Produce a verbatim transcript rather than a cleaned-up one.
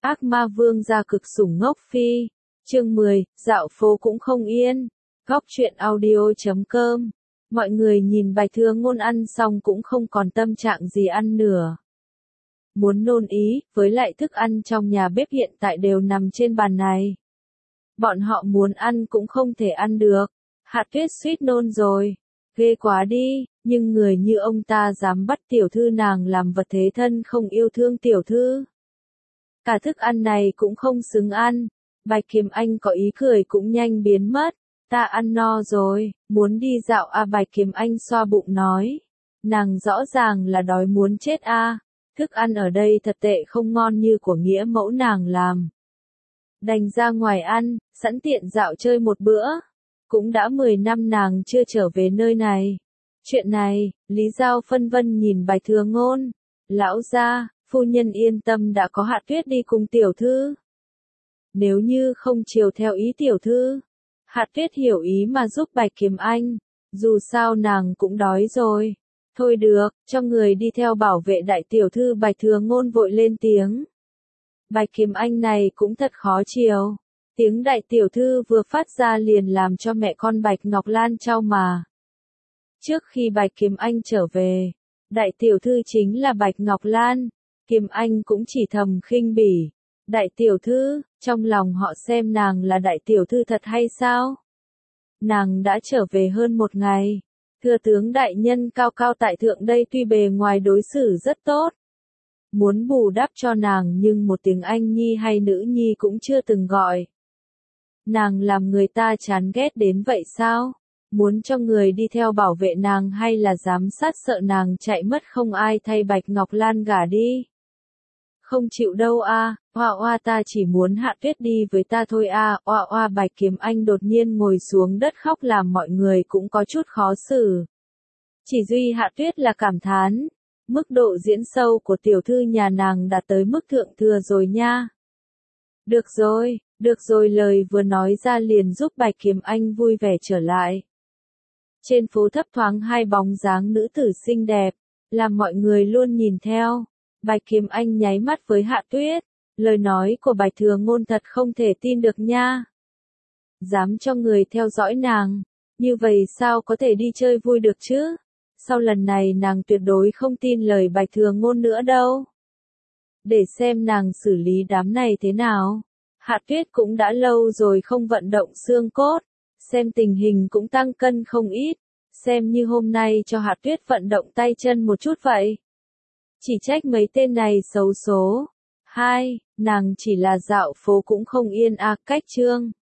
Ác ma vương gia cực sủng ngốc phi. Chương mười, dạo phố cũng không yên. Góc truyện audio chấm com. Mọi người nhìn Bạch Thừa Ngôn ăn xong cũng không còn tâm trạng gì ăn nữa. Muốn nôn ý, với lại thức ăn trong nhà bếp hiện tại đều nằm trên bàn này. Bọn họ muốn ăn cũng không thể ăn được. Hạt Tuyết suýt nôn rồi. Ghê quá đi, nhưng người như ông ta dám bắt tiểu thư nàng làm vật thế thân không yêu thương tiểu thư. Cả thức ăn này cũng không xứng ăn. Bạch Kiếm Anh có ý cười cũng nhanh biến mất. Ta ăn no rồi, muốn đi dạo à, Bạch Kiếm Anh xoa bụng nói. Nàng rõ ràng là đói muốn chết a. À. Thức ăn ở đây thật tệ không ngon như của nghĩa mẫu nàng làm. Đành ra ngoài ăn, sẵn tiện dạo chơi một bữa. Cũng đã mười năm nàng chưa trở về nơi này. Chuyện này, Lý Giao phân vân nhìn Bạch Thừa Ngôn. Lão gia, phu nhân yên tâm đã có Hạ Tuyết đi cùng tiểu thư. Nếu như không chiều theo ý tiểu thư, Hạ Tuyết hiểu ý mà giúp Bạch Kiếm Anh. Dù sao nàng cũng đói rồi. Thôi được, cho người đi theo bảo vệ đại tiểu thư. Bạch Thừa Ngôn vội lên tiếng. Bạch Kiếm Anh này cũng thật khó chiều. Tiếng đại tiểu thư vừa phát ra liền làm cho mẹ con Bạch Ngọc Lan chau mà. Trước khi Bạch Kiếm Anh trở về, đại tiểu thư chính là Bạch Ngọc Lan. Kiếm Anh cũng chỉ thầm khinh bỉ. Đại tiểu thư, trong lòng họ xem nàng là đại tiểu thư thật hay sao? Nàng đã trở về hơn một ngày. Thừa tướng đại nhân cao cao tại thượng đây tuy bề ngoài đối xử rất tốt. Muốn bù đắp cho nàng nhưng một tiếng anh nhi hay nữ nhi cũng chưa từng gọi. Nàng làm người ta chán ghét đến vậy sao? Muốn cho người đi theo bảo vệ nàng hay là giám sát sợ nàng chạy mất không ai thay Bạch Ngọc Lan gả đi? Không chịu đâu a, à, oa oa ta chỉ muốn Hạ Tuyết đi với ta thôi a, à, oa oa Bạch Kiếm Anh đột nhiên ngồi xuống đất khóc làm mọi người cũng có chút khó xử. Chỉ duy Hạ Tuyết là cảm thán, mức độ diễn sâu của tiểu thư nhà nàng đạt tới mức thượng thừa rồi nha. Được rồi, được rồi lời vừa nói ra liền giúp Bạch Kiếm Anh vui vẻ trở lại. Trên phố thấp thoáng hai bóng dáng nữ tử xinh đẹp, làm mọi người luôn nhìn theo. Bạch Kiếm Anh nháy mắt với Hạ Tuyết, lời nói của Bạch Thừa Ngôn thật không thể tin được nha. Dám cho người theo dõi nàng, như vậy sao có thể đi chơi vui được chứ? Sau lần này nàng tuyệt đối không tin lời Bạch Thừa Ngôn nữa đâu. Để xem nàng xử lý đám này thế nào. Hạ Tuyết cũng đã lâu rồi không vận động xương cốt, xem tình hình cũng tăng cân không ít, xem như hôm nay cho Hạ Tuyết vận động tay chân một chút vậy. Chỉ trách mấy tên này xấu số. Hai, nàng chỉ là dạo phố cũng không yên à, cách chương.